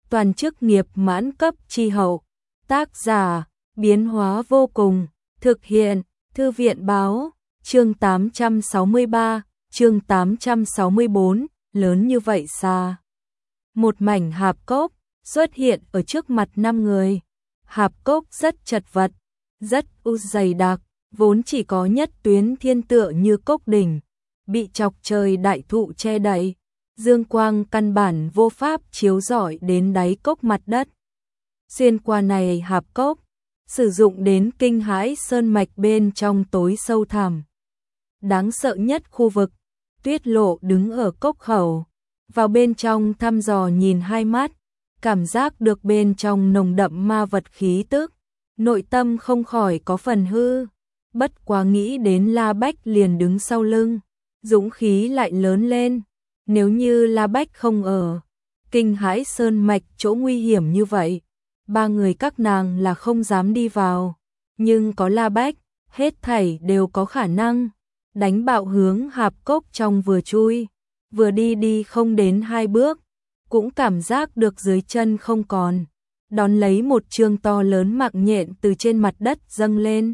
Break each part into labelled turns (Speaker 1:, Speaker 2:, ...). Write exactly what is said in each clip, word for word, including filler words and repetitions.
Speaker 1: toàn chức nghiệp mãn cấp chi hậu. Tác giả, biến hóa vô cùng, thực hiện, Thư viện báo, chương tám trăm sáu mươi ba, chương tám trăm sáu mươi bốn, lớn như vậy xa. Một mảnh hạp cốc xuất hiện ở trước mặt năm người. Hạp cốc rất chật vật, rất u dày đặc, vốn chỉ có nhất tuyến thiên tựa như cốc đỉnh, bị chọc trời đại thụ che đậy, dương quang căn bản vô pháp chiếu rọi đến đáy cốc mặt đất. Xuyên qua này hạp cốc, sử dụng đến kinh hãi sơn mạch bên trong tối sâu thẳm. Đáng sợ nhất khu vực, Tuyết Lộ đứng ở cốc khẩu, vào bên trong thăm dò nhìn hai mắt, cảm giác được bên trong nồng đậm ma vật khí tức, nội tâm không khỏi có phần hư, bất quá nghĩ đến La Bách liền đứng sau lưng, dũng khí lại lớn lên, nếu như La Bách không ở, kinh hãi sơn mạch chỗ nguy hiểm như vậy, ba người các nàng là không dám đi vào, nhưng có La Bách, hết thảy đều có khả năng, đánh bạo hướng hạp cốc trong vừa chui, vừa đi đi không đến hai bước, cũng cảm giác được dưới chân không còn, đón lấy một chương to lớn mạng nhện từ trên mặt đất dâng lên.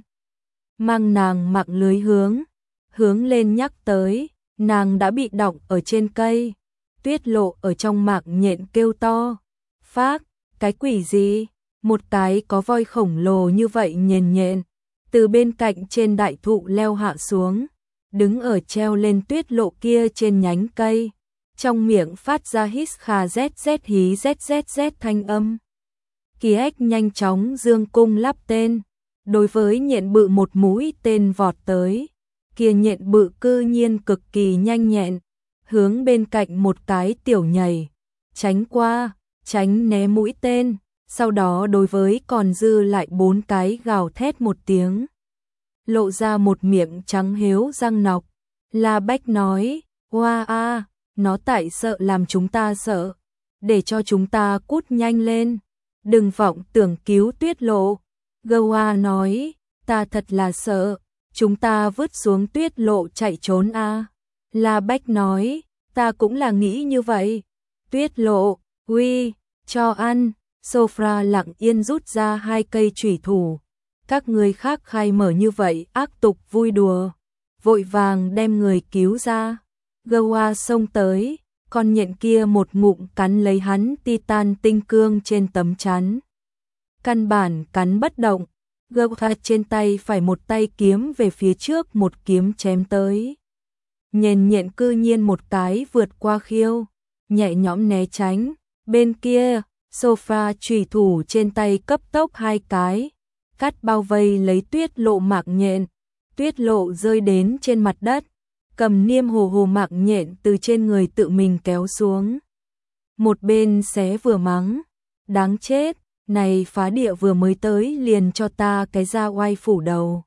Speaker 1: Mang nàng mạng lưới hướng, hướng lên nhắc tới, nàng đã bị đọng ở trên cây, Tuyết Lộ ở trong mạng nhện kêu to, phác, cái quỷ gì, một cái có voi khổng lồ như vậy nhện nhện, từ bên cạnh trên đại thụ leo hạ xuống, đứng ở treo lên Tuyết Lộ kia trên nhánh cây. Trong miệng phát ra hít kha zz hí zzz thanh âm. Kỳ ếch nhanh chóng dương cung lắp tên, đối với nhện bự một mũi tên vọt tới, kia nhện bự cư nhiên cực kỳ nhanh nhẹn, hướng bên cạnh một cái tiểu nhảy, tránh qua, tránh né mũi tên, sau đó đối với còn dư lại bốn cái gào thét một tiếng. Lộ ra một miệng trắng héo răng nọc, La Bách nói, hoa a, nó tại sợ làm chúng ta sợ, để cho chúng ta cút nhanh lên, đừng vọng tưởng cứu Tuyết Lộ. Goa nói, ta thật là sợ, chúng ta vứt xuống Tuyết Lộ chạy trốn a. La Bách nói, ta cũng là nghĩ như vậy. Tuyết Lộ, uy, cho ăn. Sophra lặng yên rút ra hai cây chủy thủ. Các người khác khai mở như vậy ác tục vui đùa, vội vàng đem người cứu ra. Goa xông tới, con nhện kia một ngụm cắn lấy hắn titan tinh cương trên tấm chắn. Căn bản cắn bất động, Goa trên tay phải một tay kiếm về phía trước một kiếm chém tới. Nhện nhện cư nhiên một cái vượt qua khiêu, nhẹ nhõm né tránh, bên kia, Sophra chủy thủ trên tay cấp tốc hai cái, cắt bao vây lấy Tuyết Lộ mạng nhện, Tuyết Lộ rơi đến trên mặt đất. Cầm niêm hồ hồ mạng nhện từ trên người tự mình kéo xuống. Một bên xé vừa mắng, đáng chết, này phá địa vừa mới tới liền cho ta cái da oai phủ đầu.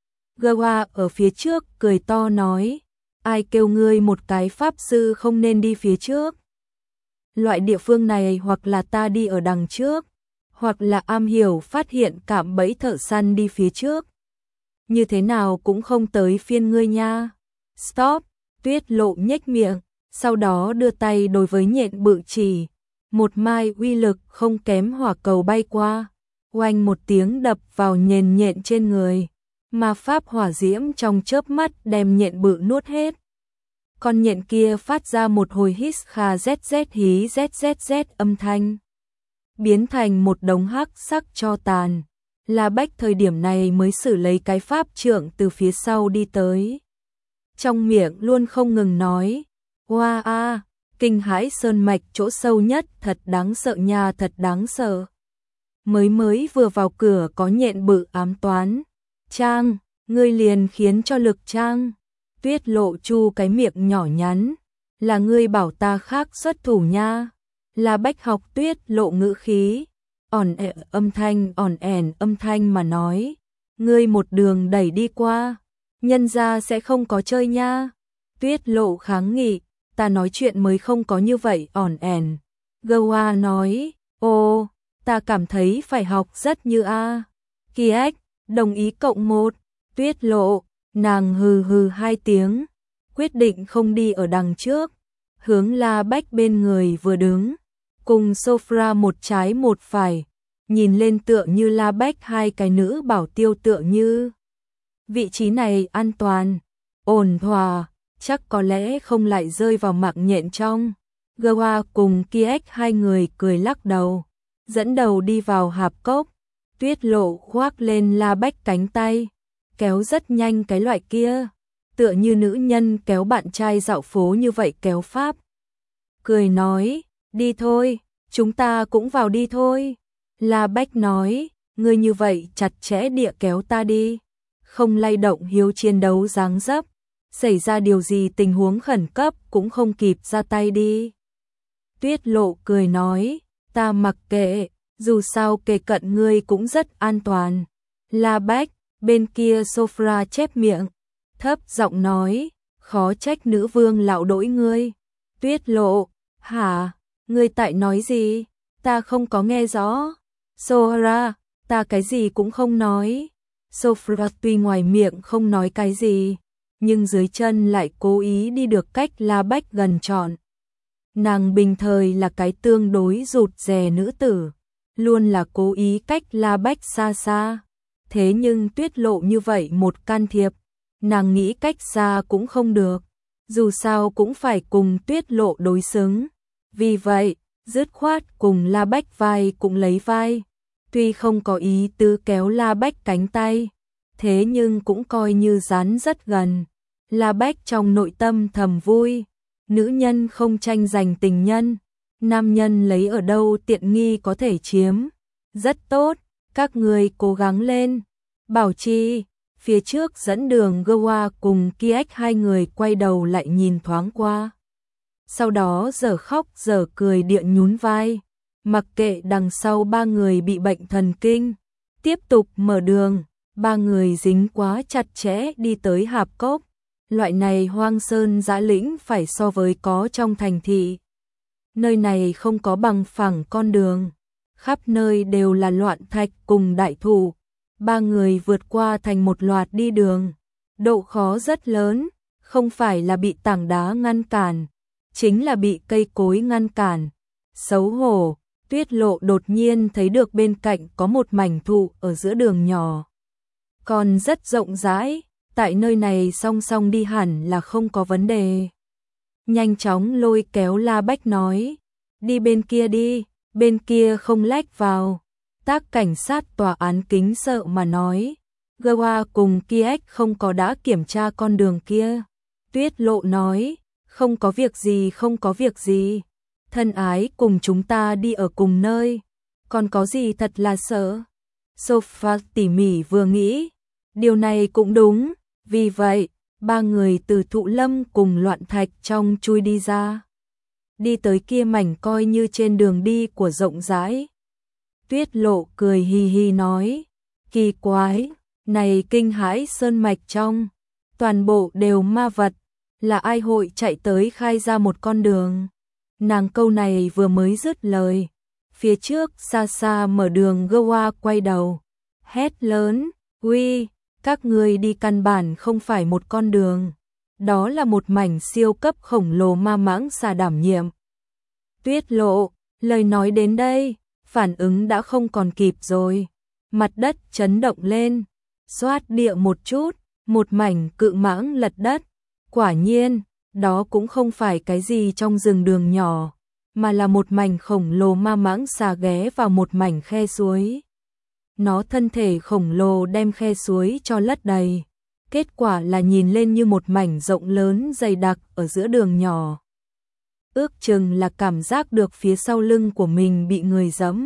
Speaker 1: Goa ở phía trước cười to nói, ai kêu ngươi một cái pháp sư không nên đi phía trước. Loại địa phương này hoặc là ta đi ở đằng trước, hoặc là am hiểu phát hiện cạm bẫy thợ săn đi phía trước. Như thế nào cũng không tới phiên ngươi nha. Stop, Tuyết Lộ nhếch miệng, sau đó đưa tay đối với nhện bự chỉ, một mai uy lực không kém hỏa cầu bay qua, oanh một tiếng đập vào nhện nhện trên người, ma pháp hỏa diễm trong chớp mắt đem nhện bự nuốt hết. Con nhện kia phát ra một hồi hít kha zz hí zzz âm thanh, biến thành một đống hắc sắc cho tàn. La Bách thời điểm này mới xử lấy cái pháp trượng từ phía sau đi tới. Trong miệng luôn không ngừng nói, hoa a, kinh hãi sơn mạch chỗ sâu nhất thật đáng sợ nha, thật đáng sợ. Mới mới vừa vào cửa có nhện bự ám toán, Trang, ngươi liền khiến cho lực Trang. Tuyết Lộ chu cái miệng nhỏ nhắn, là ngươi bảo ta khác xuất thủ nha. La Bách học Tuyết Lộ ngữ khí, ỏn ẹ âm thanh ỏn ẻn âm thanh mà nói, ngươi một đường đẩy đi qua, nhân ra sẽ không có chơi nha. Tuyết Lộ kháng nghị, ta nói chuyện mới không có như vậy ỏn ẻn. Goa nói, ô, ta cảm thấy phải học rất như a. Kiếc, đồng ý cộng một. Tuyết Lộ, nàng hừ hừ hai tiếng, quyết định không đi ở đằng trước, hướng La Bách bên người vừa đứng, cùng sofa một trái một phải, nhìn lên tựa như La Bách hai cái nữ bảo tiêu tựa như. Vị trí này an toàn, ổn thỏa, chắc có lẽ không lại rơi vào mạng nhện trong. Gawa cùng Kiếc hai người cười lắc đầu, dẫn đầu đi vào hạp cốc. Tuyết Lộ khoác lên La Bách cánh tay, kéo rất nhanh cái loại kia, tựa như nữ nhân kéo bạn trai dạo phố như vậy kéo pháp. Cười nói, đi thôi, chúng ta cũng vào đi thôi. La Bách nói, ngươi như vậy chặt chẽ địa kéo ta đi, không lay động hiếu chiến đấu dáng dấp, xảy ra điều gì tình huống khẩn cấp cũng không kịp ra tay đi. Tuyết Lộ cười nói, ta mặc kệ, dù sao kề cận ngươi cũng rất an toàn. La Bách, bên kia sofa chép miệng, thấp giọng nói, khó trách nữ vương lão đỗi ngươi. Tuyết Lộ, hả, ngươi tại nói gì, ta không có nghe rõ. Sohra, ta cái gì cũng không nói. Sophra tuy ngoài miệng không nói cái gì, nhưng dưới chân lại cố ý đi được cách La Bách gần trọn. Nàng bình thời là cái tương đối rụt rè nữ tử, luôn là cố ý cách La Bách xa xa. Thế nhưng Tuyết Lộ như vậy một can thiệp, nàng nghĩ cách xa cũng không được, dù sao cũng phải cùng Tuyết Lộ đối xứng. Vì vậy, dứt khoát cùng La Bách vai cũng lấy vai. Tuy không có ý tứ kéo La Bách cánh tay, thế nhưng cũng coi như dán rất gần. La Bách trong nội tâm thầm vui, nữ nhân không tranh giành tình nhân, nam nhân lấy ở đâu tiện nghi có thể chiếm. Rất tốt, các người cố gắng lên. Bảo Trì, phía trước dẫn đường Gawa cùng Kiếc hai người quay đầu lại nhìn thoáng qua. Sau đó giờ khóc giờ cười địa nhún vai. Mặc kệ đằng sau ba người bị bệnh thần kinh, tiếp tục mở đường, ba người dính quá chặt chẽ đi tới hạp cốc. Loại này hoang sơn dã lĩnh phải so với có trong thành thị. Nơi này không có bằng phẳng con đường, khắp nơi đều là loạn thạch cùng đại thụ. Ba người vượt qua thành một loạt đi đường, độ khó rất lớn, không phải là bị tảng đá ngăn cản, chính là bị cây cối ngăn cản. Xấu hổ, Tuyết Lộ đột nhiên thấy được bên cạnh có một mảnh thụ ở giữa đường nhỏ. Còn rất rộng rãi, tại nơi này song song đi hẳn là không có vấn đề. Nhanh chóng lôi kéo La Bách nói, đi bên kia đi, bên kia không lách vào. Tác cảnh sát tòa án kính sợ mà nói, Gawa cùng Kiếc không có đã kiểm tra con đường kia. Tuyết Lộ nói, không có việc gì không có việc gì. Thân ái cùng chúng ta đi ở cùng nơi, còn có gì thật là sợ. Sophia tỉ mỉ vừa nghĩ, điều này cũng đúng, vì vậy, ba người từ thụ lâm cùng loạn thạch trong chui đi ra. Đi tới kia mảnh coi như trên đường đi của rộng rãi. Tuyết Lộ cười hì hì nói, kỳ quái, này kinh hãi sơn mạch trong, toàn bộ đều ma vật, là ai hội chạy tới khai ra một con đường. Nàng câu này vừa mới dứt lời, phía trước xa xa mở đường Gawa quay đầu, hét lớn, uy, các người đi căn bản không phải một con đường, đó là một mảnh siêu cấp khổng lồ ma mãng xà đảm nhiệm. Tuyết Lộ, lời nói đến đây, phản ứng đã không còn kịp rồi, mặt đất chấn động lên, xoát địa một chút, một mảnh cự mãng lật đất, quả nhiên, đó cũng không phải cái gì trong rừng đường nhỏ, mà là một mảnh khổng lồ ma mãng xà ghé vào một mảnh khe suối. Nó thân thể khổng lồ đem khe suối cho lấp đầy, kết quả là nhìn lên như một mảnh rộng lớn dày đặc ở giữa đường nhỏ. Ước chừng là cảm giác được phía sau lưng của mình bị người giẫm.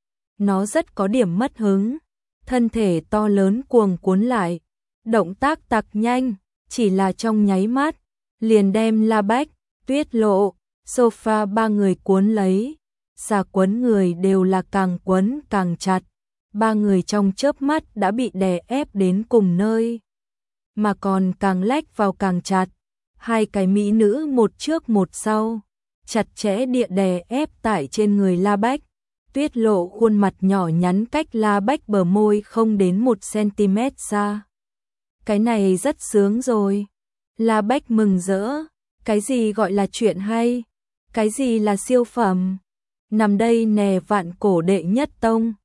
Speaker 1: Nó rất có điểm mất hứng, thân thể to lớn cuồng cuốn lại, động tác tặc nhanh, chỉ là trong nháy mắt, liền đem La Bách, Tuyết Lộ, Sophia ba người cuốn lấy. Xà quấn người đều là càng quấn càng chặt, ba người trong chớp mắt đã bị đè ép đến cùng nơi, mà còn càng lách vào càng chặt. Hai cái mỹ nữ một trước một sau, chặt chẽ địa đè ép tại trên người La Bách. Tuyết Lộ khuôn mặt nhỏ nhắn cách La Bách bờ môi không đến một cm xa. Cái này rất sướng rồi. La Bách mừng rỡ, cái gì gọi là chuyện hay, cái gì là siêu phẩm. nằm đây nè vạn cổ đệ nhất tông.